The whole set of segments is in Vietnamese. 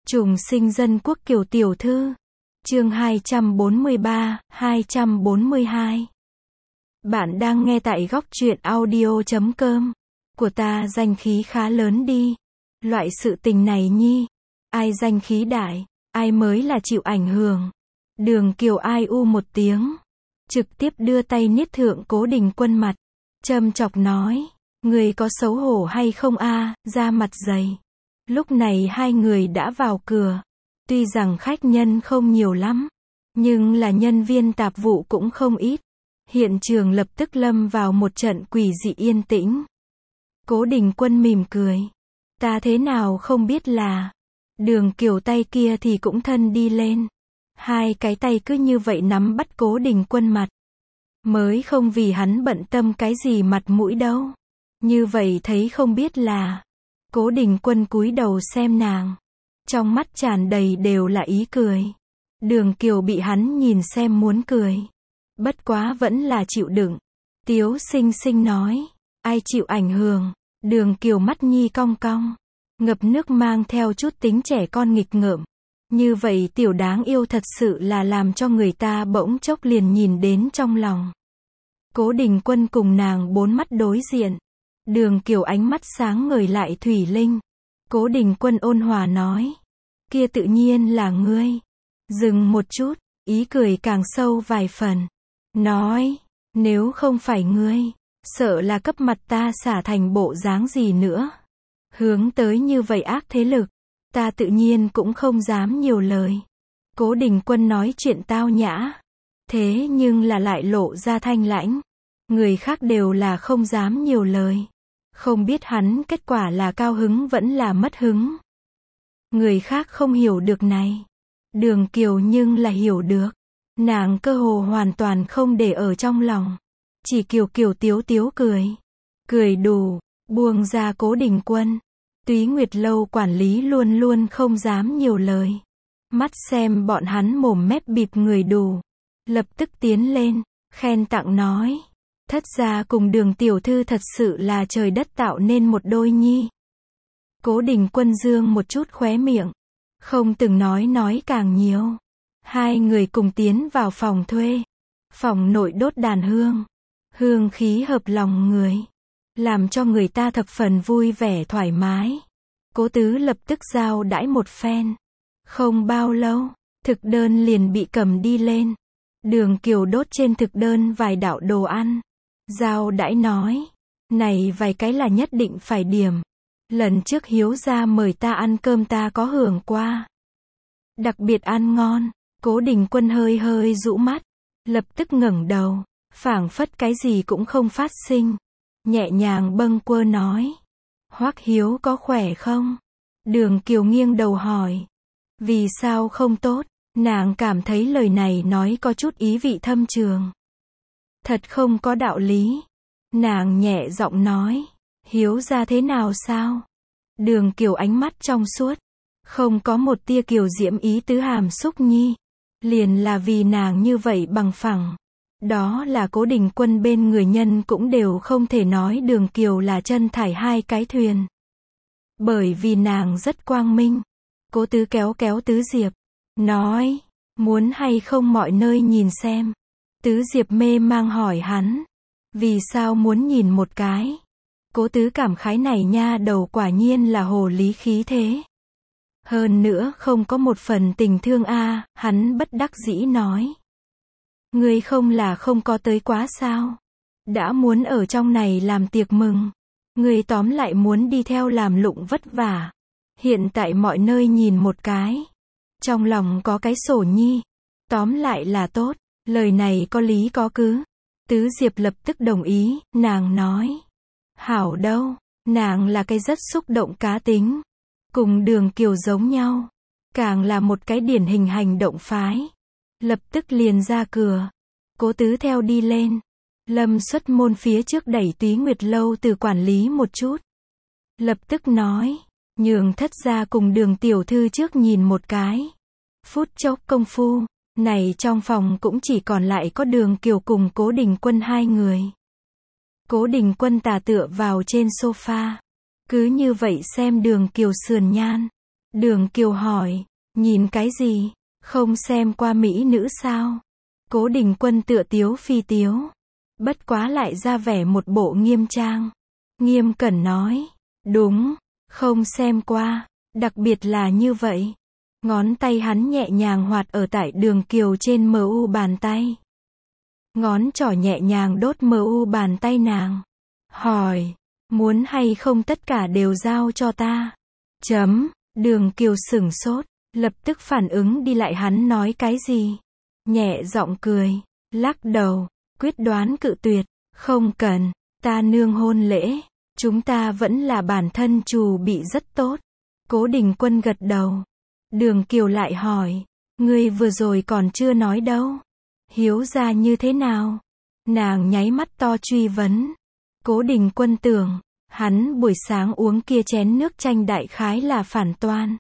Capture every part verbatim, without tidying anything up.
Trùng sinh dân quốc Kiều tiểu thư. Chương hai trăm bốn mươi ba, hai trăm bốn mươi hai. Bạn đang nghe tại góc truyện audio chấm com. Của ta danh khí khá lớn đi. Loại sự tình này nhi, ai danh khí đại, ai mới là chịu ảnh hưởng. Đường Kiều ai u một tiếng, trực tiếp đưa tay niết thượng Cố Đình Quân mặt, châm chọc nói, người có xấu hổ hay không a, ra mặt dày. Lúc này hai người đã vào cửa. Tuy rằng khách nhân không nhiều lắm, nhưng là nhân viên tạp vụ cũng không ít. Hiện trường lập tức lâm vào một trận quỷ dị yên tĩnh. Cố Đình Quân mỉm cười. Ta thế nào không biết là. Đường Kiều tay kia thì cũng thân đi lên. Hai cái tay cứ như vậy nắm bắt Cố Đình Quân mặt. Mới không vì hắn bận tâm cái gì mặt mũi đâu. Như vậy thấy không biết là. Cố Đình Quân cúi đầu xem nàng. Trong mắt tràn đầy đều là ý cười. Đường Kiều bị hắn nhìn xem muốn cười. Bất quá vẫn là chịu đựng. Tiếu Sinh Sinh nói. Ai chịu ảnh hưởng. Đường Kiều mắt nhi cong cong. Ngập nước mang theo chút tính trẻ con nghịch ngợm. Như vậy tiểu đáng yêu thật sự là làm cho người ta bỗng chốc liền nhìn đến trong lòng. Cố Đình Quân cùng nàng bốn mắt đối diện. Đường Kiều ánh mắt sáng ngời lại thủy linh. Cố Đình Quân ôn hòa nói. Kia tự nhiên là ngươi. Dừng một chút, ý cười càng sâu vài phần. Nói, nếu không phải ngươi, sợ là cấp mặt ta xả thành bộ dáng gì nữa. Hướng tới như vậy ác thế lực, ta tự nhiên cũng không dám nhiều lời. Cố Đình Quân nói chuyện tao nhã. Thế nhưng là lại lộ ra thanh lãnh. Người khác đều là không dám nhiều lời. Không biết hắn kết quả là cao hứng vẫn là mất hứng. Người khác không hiểu được này. Đường Kiều nhưng là hiểu được. Nàng cơ hồ hoàn toàn không để ở trong lòng. Chỉ kiều kiều tiếu tiếu cười. Cười đủ, buông ra Cố Đình Quân. Túy Nguyệt Lâu quản lý luôn luôn không dám nhiều lời. Mắt xem bọn hắn mồm mép bịp người đủ. Lập tức tiến lên, khen tặng nói. Thất gia cùng Đường tiểu thư thật sự là trời đất tạo nên một đôi nhi. Cố Đình Quân dương một chút khóe miệng. Không từng nói nói càng nhiều. Hai người cùng tiến vào phòng thuê. Phòng nội đốt đàn hương. Hương khí hợp lòng người. Làm cho người ta thập phần vui vẻ thoải mái. Cố tứ lập tức giao đãi một phen. Không bao lâu, thực đơn liền bị cầm đi lên. Đường Kiều đốt trên thực đơn vài đạo đồ ăn. Giao đãi nói. Này vài cái là nhất định phải điểm. Lần trước Hiếu gia mời ta ăn cơm ta có hưởng qua. Đặc biệt ăn ngon. Cố Đình Quân hơi hơi rũ mắt. Lập tức ngẩng đầu. Phảng phất cái gì cũng không phát sinh. Nhẹ nhàng bâng quơ nói. Hoắc Hiếu có khỏe không? Đường Kiều nghiêng đầu hỏi. Vì sao không tốt? Nàng cảm thấy lời này nói có chút ý vị thâm trường. Thật không có đạo lý. Nàng nhẹ giọng nói. Hiếu gia thế nào sao? Đường Kiều ánh mắt trong suốt. Không có một tia kiều diễm ý tứ hàm xúc nhi. Liền là vì nàng như vậy bằng phẳng. Đó là Cố Đình Quân bên người nhân cũng đều không thể nói Đường Kiều là chân thải hai cái thuyền. Bởi vì nàng rất quang minh. Cố tứ kéo kéo Tứ Diệp. Nói. Muốn hay không mọi nơi nhìn xem. Tứ Diệp mê mang hỏi hắn. Vì sao muốn nhìn một cái? Cố tứ cảm khái này nha đầu quả nhiên là hồ lý khí thế. Hơn nữa không có một phần tình thương a, hắn bất đắc dĩ nói. Ngươi không là không có tới quá sao? Đã muốn ở trong này làm tiệc mừng. Ngươi tóm lại muốn đi theo làm lụng vất vả. Hiện tại mọi nơi nhìn một cái. Trong lòng có cái sổ nhi. Tóm lại là tốt. Lời này có lý có cứ. Tứ Diệp lập tức đồng ý, nàng nói. Hảo đâu, nàng là cái rất xúc động cá tính. Cùng Đường Kiều giống nhau. Càng là một cái điển hình hành động phái. Lập tức liền ra cửa. Cố tứ theo đi lên. Lâm xuất môn phía trước đẩy Túy Nguyệt Lâu từ quản lý một chút. Lập tức nói. Nhường thất gia cùng Đường tiểu thư trước nhìn một cái. Phút chốc công phu. Này trong phòng cũng chỉ còn lại có Đường Kiều cùng Cố Đình Quân hai người. Cố Đình Quân tà tựa vào trên sofa. Cứ như vậy xem Đường Kiều sườn nhan. Đường Kiều hỏi, nhìn cái gì? Không xem qua mỹ nữ sao? Cố Đình Quân tựa tiếu phi tiếu. Bất quá lại ra vẻ một bộ nghiêm trang. Nghiêm cẩn nói, đúng, không xem qua, đặc biệt là như vậy. Ngón tay hắn nhẹ nhàng hoạt ở tại Đường Kiều trên mờ u bàn tay. Ngón trỏ nhẹ nhàng đốt mờ u bàn tay nàng. Hỏi, muốn hay không tất cả đều giao cho ta? Chấm, Đường Kiều sửng sốt, lập tức phản ứng đi lại hắn nói cái gì. Nhẹ giọng cười, lắc đầu, quyết đoán cự tuyệt, không cần, ta nương hôn lễ, chúng ta vẫn là bản thân trù bị rất tốt. Cố Đình Quân gật đầu. Đường Kiều lại hỏi, ngươi vừa rồi còn chưa nói đâu. Hiếu ra như thế nào? Nàng nháy mắt to truy vấn. Cố Đình Quân tưởng, hắn buổi sáng uống kia chén nước chanh đại khái là phản toan.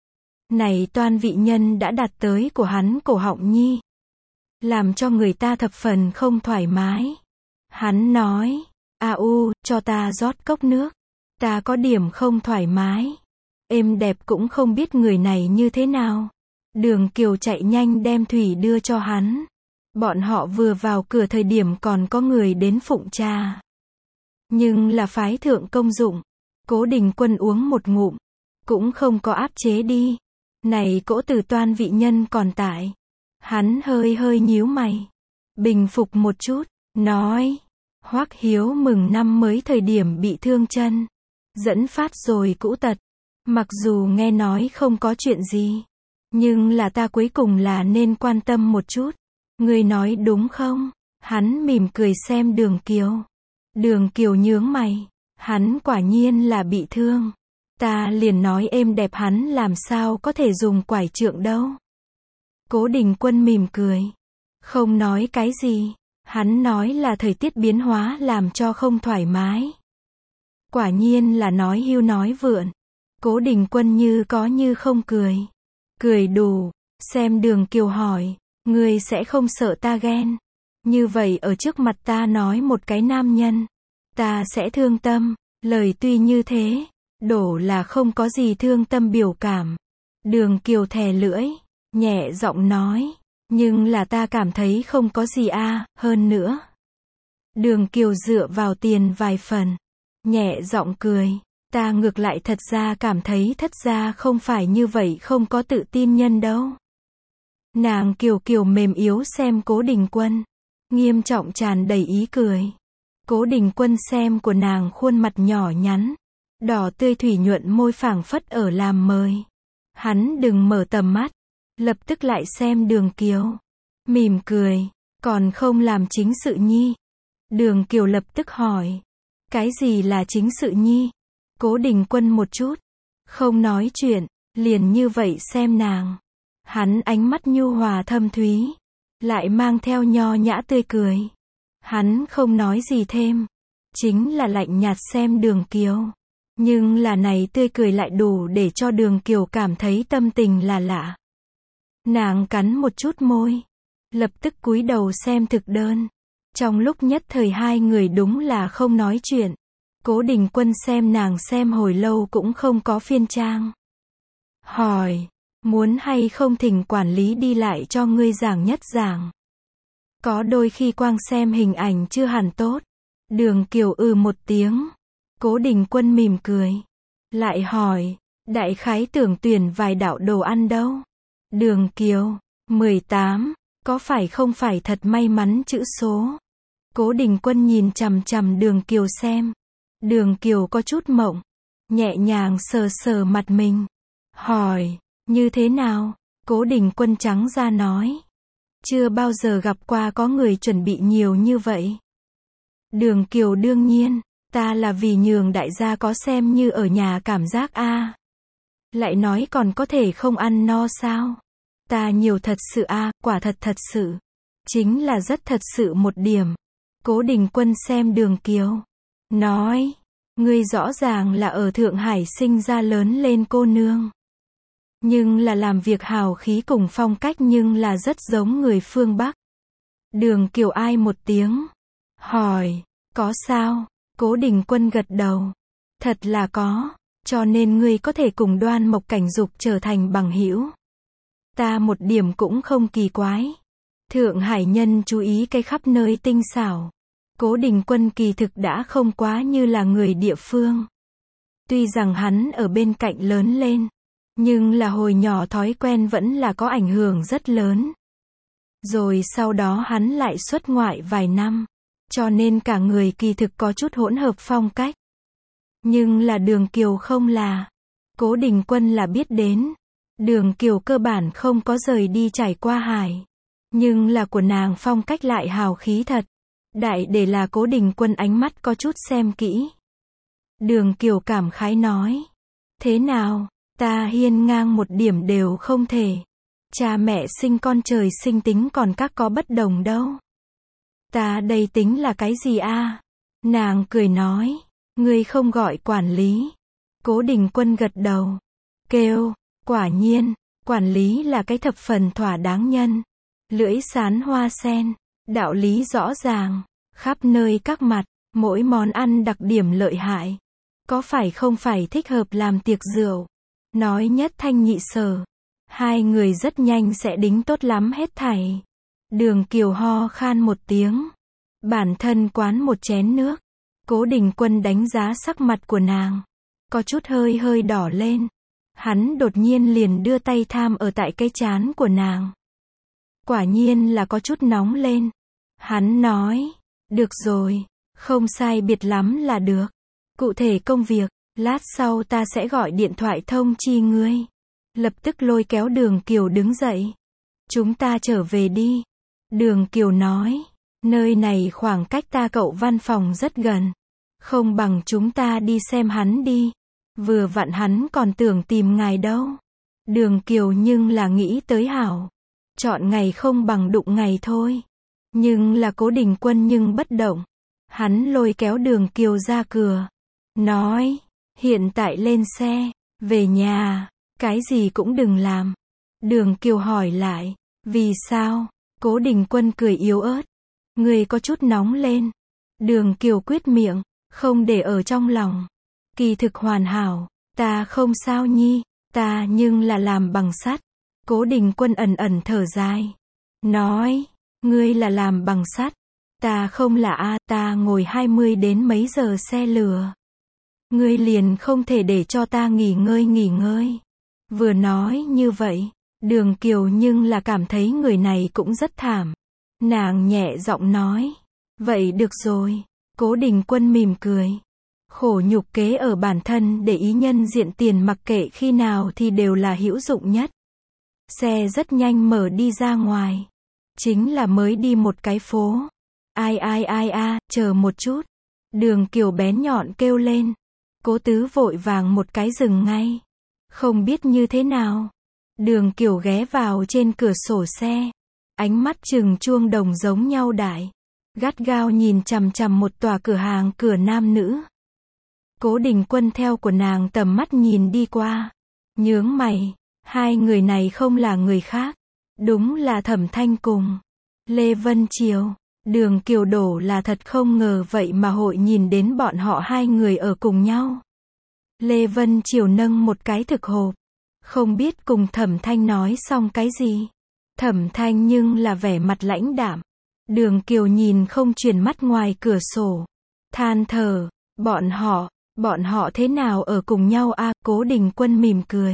Này toan vị nhân đã đạt tới của hắn cổ họng nhi. Làm cho người ta thập phần không thoải mái. Hắn nói, a u, cho ta rót cốc nước. Ta có điểm không thoải mái. Êm đẹp cũng không biết người này như thế nào. Đường Kiều chạy nhanh đem thủy đưa cho hắn. Bọn họ vừa vào cửa thời điểm còn có người đến phụng trà. Nhưng là phái thượng công dụng. Cố Đình Quân uống một ngụm. Cũng không có áp chế đi. Này cỗ từ toan vị nhân còn tại. Hắn hơi hơi nhíu mày. Bình phục một chút. Nói. Hoắc Hiếu mừng năm mới thời điểm bị thương chân. Dẫn phát rồi cũ tật. Mặc dù nghe nói không có chuyện gì. Nhưng là ta cuối cùng là nên quan tâm một chút. Ngươi nói đúng không? Hắn mỉm cười xem Đường Kiều. Đường Kiều nhướng mày. Hắn quả nhiên là bị thương. Ta liền nói êm đẹp hắn làm sao có thể dùng quải trượng đâu. Cố Đình Quân mỉm cười. Không nói cái gì. Hắn nói là thời tiết biến hóa làm cho không thoải mái. Quả nhiên là nói hưu nói vượn. Cố Đình Quân như có như không cười. Cười đủ. Xem Đường Kiều hỏi. Ngươi sẽ không sợ ta ghen. Như vậy ở trước mặt ta nói một cái nam nhân. Ta sẽ thương tâm. Lời tuy như thế. Đổ là không có gì thương tâm biểu cảm. Đường Kiều thè lưỡi. Nhẹ giọng nói. Nhưng là ta cảm thấy không có gì a à, hơn nữa. Đường Kiều dựa vào tiền vài phần. Nhẹ giọng cười. Ta ngược lại thật ra cảm thấy thất ra không phải như vậy không có tự tin nhân đâu. Nàng kiều kiều mềm yếu xem Cố Đình Quân. Nghiêm trọng tràn đầy ý cười. Cố Đình Quân xem của nàng khuôn mặt nhỏ nhắn. Đỏ tươi thủy nhuận môi phảng phất ở làm mời. Hắn đừng mở tầm mắt. Lập tức lại xem Đường Kiều. Mỉm cười. Còn không làm chính sự nhi. Đường Kiều lập tức hỏi. Cái gì là chính sự nhi? Cố Đình Quân một chút. Không nói chuyện. Liền như vậy xem nàng. Hắn ánh mắt nhu hòa thâm thúy. Lại mang theo nho nhã tươi cười. Hắn không nói gì thêm. Chính là lạnh nhạt xem Đường Kiều. Nhưng là này tươi cười lại đủ để cho Đường Kiều cảm thấy tâm tình là lạ. Nàng cắn một chút môi. Lập tức cúi đầu xem thực đơn. Trong lúc nhất thời hai người đúng là không nói chuyện. Cố Đình Quân xem nàng xem hồi lâu cũng không có phiên trang. Hỏi. Muốn hay không thỉnh quản lý đi lại cho ngươi giảng nhất giảng. Có đôi khi quang xem hình ảnh chưa hẳn tốt. Đường Kiều ừ một tiếng. Cố Đình Quân mỉm cười. Lại hỏi. Đại khái tưởng tuyển vài đạo đồ ăn đâu. Đường Kiều. mười tám. Có phải không phải thật may mắn chữ số. Cố Đình Quân nhìn chằm chằm Đường Kiều xem. Đường Kiều có chút mộng. Nhẹ nhàng sờ sờ mặt mình. Hỏi. Như thế nào? Cố Đình Quân trắng ra nói. Chưa bao giờ gặp qua có người chuẩn bị nhiều như vậy. Đường Kiều đương nhiên. Ta là vì nhường đại gia có xem như ở nhà cảm giác a à. Lại nói còn có thể không ăn no sao? Ta nhiều thật sự a à, quả thật thật sự. Chính là rất thật sự một điểm. Cố Đình Quân xem Đường Kiều. Nói. Ngươi rõ ràng là ở Thượng Hải sinh ra lớn lên cô nương. Nhưng là làm việc hào khí cùng phong cách nhưng là rất giống người phương Bắc. Đường Kiều ai một tiếng. Hỏi. Có sao? Cố Đình Quân gật đầu. Thật là có. cho nên ngươi có thể cùng Đoan Mộc Cảnh Dục trở thành bằng hữu. Ta một điểm cũng không kỳ quái. Thượng Hải nhân chú ý cái khắp nơi tinh xảo. Cố Đình Quân kỳ thực đã không quá như là người địa phương. Tuy rằng hắn ở bên cạnh lớn lên, nhưng là hồi nhỏ thói quen vẫn là có ảnh hưởng rất lớn. Rồi sau đó hắn lại xuất ngoại vài năm, cho nên cả người kỳ thực có chút hỗn hợp phong cách. Nhưng là Đường Kiều không là. Cố Đình Quân là biết đến. Đường Kiều cơ bản không có rời đi trải qua hải. Nhưng là của nàng phong cách lại hào khí thật. Đại để là Cố Đình Quân ánh mắt có chút xem kỹ. Đường Kiều cảm khái nói. Thế nào, ta hiên ngang một điểm đều không thể. Cha mẹ sinh con trời sinh tính còn các có bất đồng đâu. Ta đây tính là cái gì a? Nàng cười nói. Ngươi không gọi quản lý. Cố Đình Quân gật đầu. Kêu, quả nhiên, quản lý là cái thập phần thỏa đáng nhân. Lưỡi sán hoa sen, đạo lý rõ ràng, khắp nơi các mặt, mỗi món ăn đặc điểm lợi hại. Có phải không phải thích hợp làm tiệc rượu? Nói nhất thanh nhị sở. Hai người rất nhanh sẽ đính tốt lắm hết thảy. Đường Kiều ho khan một tiếng. Bản thân quán một chén nước. Cố Đình Quân đánh giá sắc mặt của nàng. Có chút hơi hơi đỏ lên. Hắn đột nhiên liền đưa tay tham ở tại cái trán của nàng. Quả nhiên là có chút nóng lên. Hắn nói. Được rồi. Không sai biệt lắm là được. Cụ thể công việc, lát sau ta sẽ gọi điện thoại thông chi ngươi. Lập tức lôi kéo Đường Kiều đứng dậy. Chúng ta trở về đi. Đường Kiều nói. Nơi này khoảng cách ta cậu văn phòng rất gần. Không bằng chúng ta đi xem hắn đi. Vừa vặn hắn còn tưởng tìm ngài đâu. Đường Kiều nhưng là nghĩ tới hảo. Chọn ngày không bằng đụng ngày thôi. Nhưng là Cố Đình Quân nhưng bất động. Hắn lôi kéo Đường Kiều ra cửa. Nói. Hiện tại lên xe. Về nhà. Cái gì cũng đừng làm. Đường Kiều hỏi lại. Vì sao? Cố Đình Quân cười yếu ớt. Người có chút nóng lên. Đường Kiều quyết miệng. Không để ở trong lòng. Kỳ thực hoàn hảo. Ta không sao nhi. Ta nhưng là làm bằng sắt. Cố Đình Quân ẩn ẩn thở dài. Nói. Ngươi là làm bằng sắt. Ta không là a, ta ngồi hai mươi đến mấy giờ xe lửa. Ngươi liền không thể để cho ta nghỉ ngơi nghỉ ngơi. Vừa nói như vậy, Đường Kiều nhưng là cảm thấy người này cũng rất thảm. Nàng nhẹ giọng nói. Vậy được rồi. Cố Đình Quân mỉm cười. Khổ nhục kế ở bản thân để ý nhân diện tiền mặc kệ khi nào thì đều là hữu dụng nhất. Xe rất nhanh mở đi ra ngoài. Chính là mới đi một cái phố. Ai ai ai a, chờ một chút. Đường Kiều bén nhọn kêu lên. Cố Tứ vội vàng một cái dừng ngay. Không biết như thế nào. Đường Kiều ghé vào trên cửa sổ xe. Ánh mắt chừng chuông đồng giống nhau đại. Gắt gao nhìn chằm chằm một tòa cửa hàng cửa nam nữ. Cố Đình Quân theo của nàng tầm mắt nhìn đi qua. Nhướng mày. Hai người này không là người khác. Đúng là Thẩm Thanh cùng Lê Vân Triều. Đường Kiều đổ là thật không ngờ vậy mà hội nhìn đến bọn họ hai người ở cùng nhau. Lê Vân Triều nâng một cái thực hộp. Không biết cùng Thẩm Thanh nói xong cái gì. Thẩm Thanh nhưng là vẻ mặt lãnh đạm. Đường Kiều nhìn không chuyển mắt ngoài cửa sổ. Than thở. Bọn họ, bọn họ thế nào ở cùng nhau a? Cố Đình Quân mỉm cười.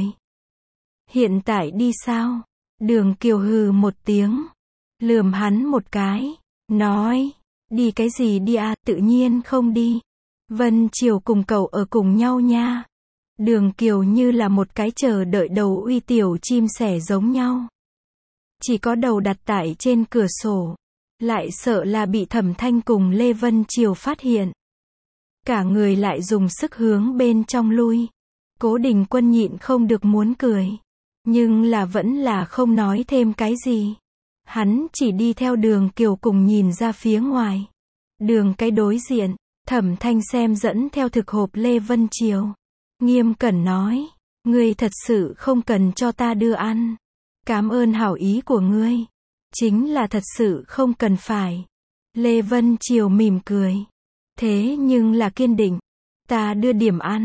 Hiện tại đi sao? Đường Kiều hừ một tiếng. Lườm hắn một cái. Nói. Đi cái gì đi a? Tự nhiên không đi. Vân Triều cùng cậu ở cùng nhau nha. Đường Kiều như là một cái chờ đợi đầu uy tiểu chim sẻ giống nhau. Chỉ có đầu đặt tại trên cửa sổ. Lại sợ là bị Thẩm Thanh cùng Lê Vân Triều phát hiện. Cả người lại dùng sức hướng bên trong lui. Cố Đình Quân nhịn không được muốn cười. Nhưng là vẫn là không nói thêm cái gì. Hắn chỉ đi theo Đường Kiều cùng nhìn ra phía ngoài. Đường cái đối diện, Thẩm Thanh xem dẫn theo thực hộp Lê Vân Triều. Nghiêm cẩn nói. Ngươi thật sự không cần cho ta đưa ăn. Cảm ơn hảo ý của ngươi. Chính là thật sự không cần phải. Lê Vân Triều mỉm cười. Thế nhưng là kiên định. Ta đưa điểm ăn.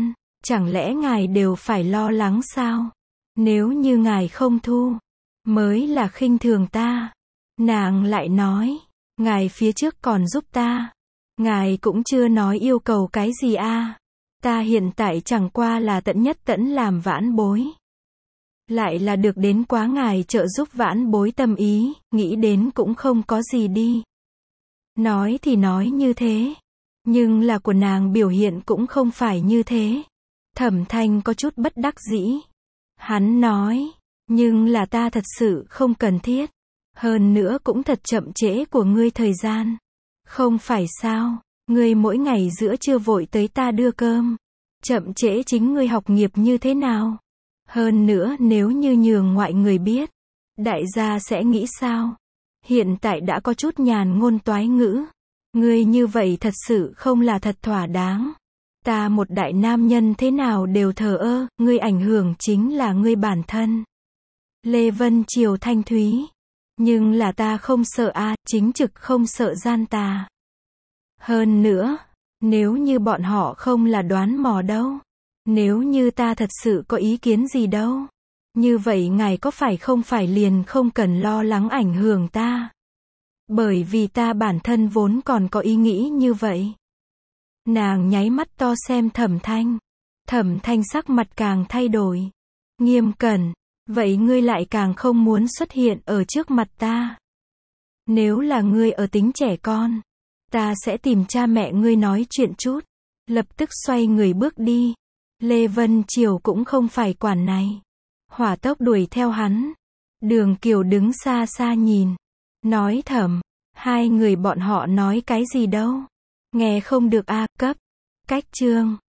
Chẳng lẽ ngài đều phải lo lắng sao? Nếu như ngài không thu, mới là khinh thường ta. Nàng lại nói, ngài phía trước còn giúp ta. Ngài cũng chưa nói yêu cầu cái gì a. À. Ta hiện tại chẳng qua là tận nhất tẫn làm vãn bối. Lại là được đến quá ngài trợ giúp vãn bối tâm ý, nghĩ đến cũng không có gì đi. Nói thì nói như thế, nhưng là của nàng biểu hiện cũng không phải như thế. Thẩm Thanh có chút bất đắc dĩ. Hắn nói, nhưng là ta thật sự không cần thiết. Hơn nữa cũng thật chậm trễ của ngươi thời gian. Không phải sao, ngươi mỗi ngày giữa trưa vội tới ta đưa cơm. Chậm trễ chính ngươi học nghiệp như thế nào? Hơn nữa nếu như nhường ngoại người biết, đại gia sẽ nghĩ sao? Hiện tại đã có chút nhàn ngôn toái ngữ. Ngươi như vậy thật sự không là thật thỏa đáng. Ta một đại nam nhân thế nào đều thờ ơ, ngươi ảnh hưởng chính là ngươi bản thân. Lê Vân Triều thanh thúy. Nhưng là ta không sợ a, à, chính trực không sợ gian tà. Hơn nữa, nếu như bọn họ không là đoán mò đâu. Nếu như ta thật sự có ý kiến gì đâu. Như vậy ngài có phải không phải liền không cần lo lắng ảnh hưởng ta. Bởi vì ta bản thân vốn còn có ý nghĩ như vậy. Nàng nháy mắt to xem Thẩm Thanh. Thẩm Thanh sắc mặt càng thay đổi. Nghiêm cẩn, vậy ngươi lại càng không muốn xuất hiện ở trước mặt ta. Nếu là ngươi ở tính trẻ con, ta sẽ tìm cha mẹ ngươi nói chuyện chút. Lập tức xoay người bước đi. Lê Vân Triều cũng không phải quản này. Hỏa tốc đuổi theo hắn. Đường Kiều đứng xa xa nhìn. Nói thầm, hai người bọn họ nói cái gì đâu. Nghe không được a, cấp. Cách chương.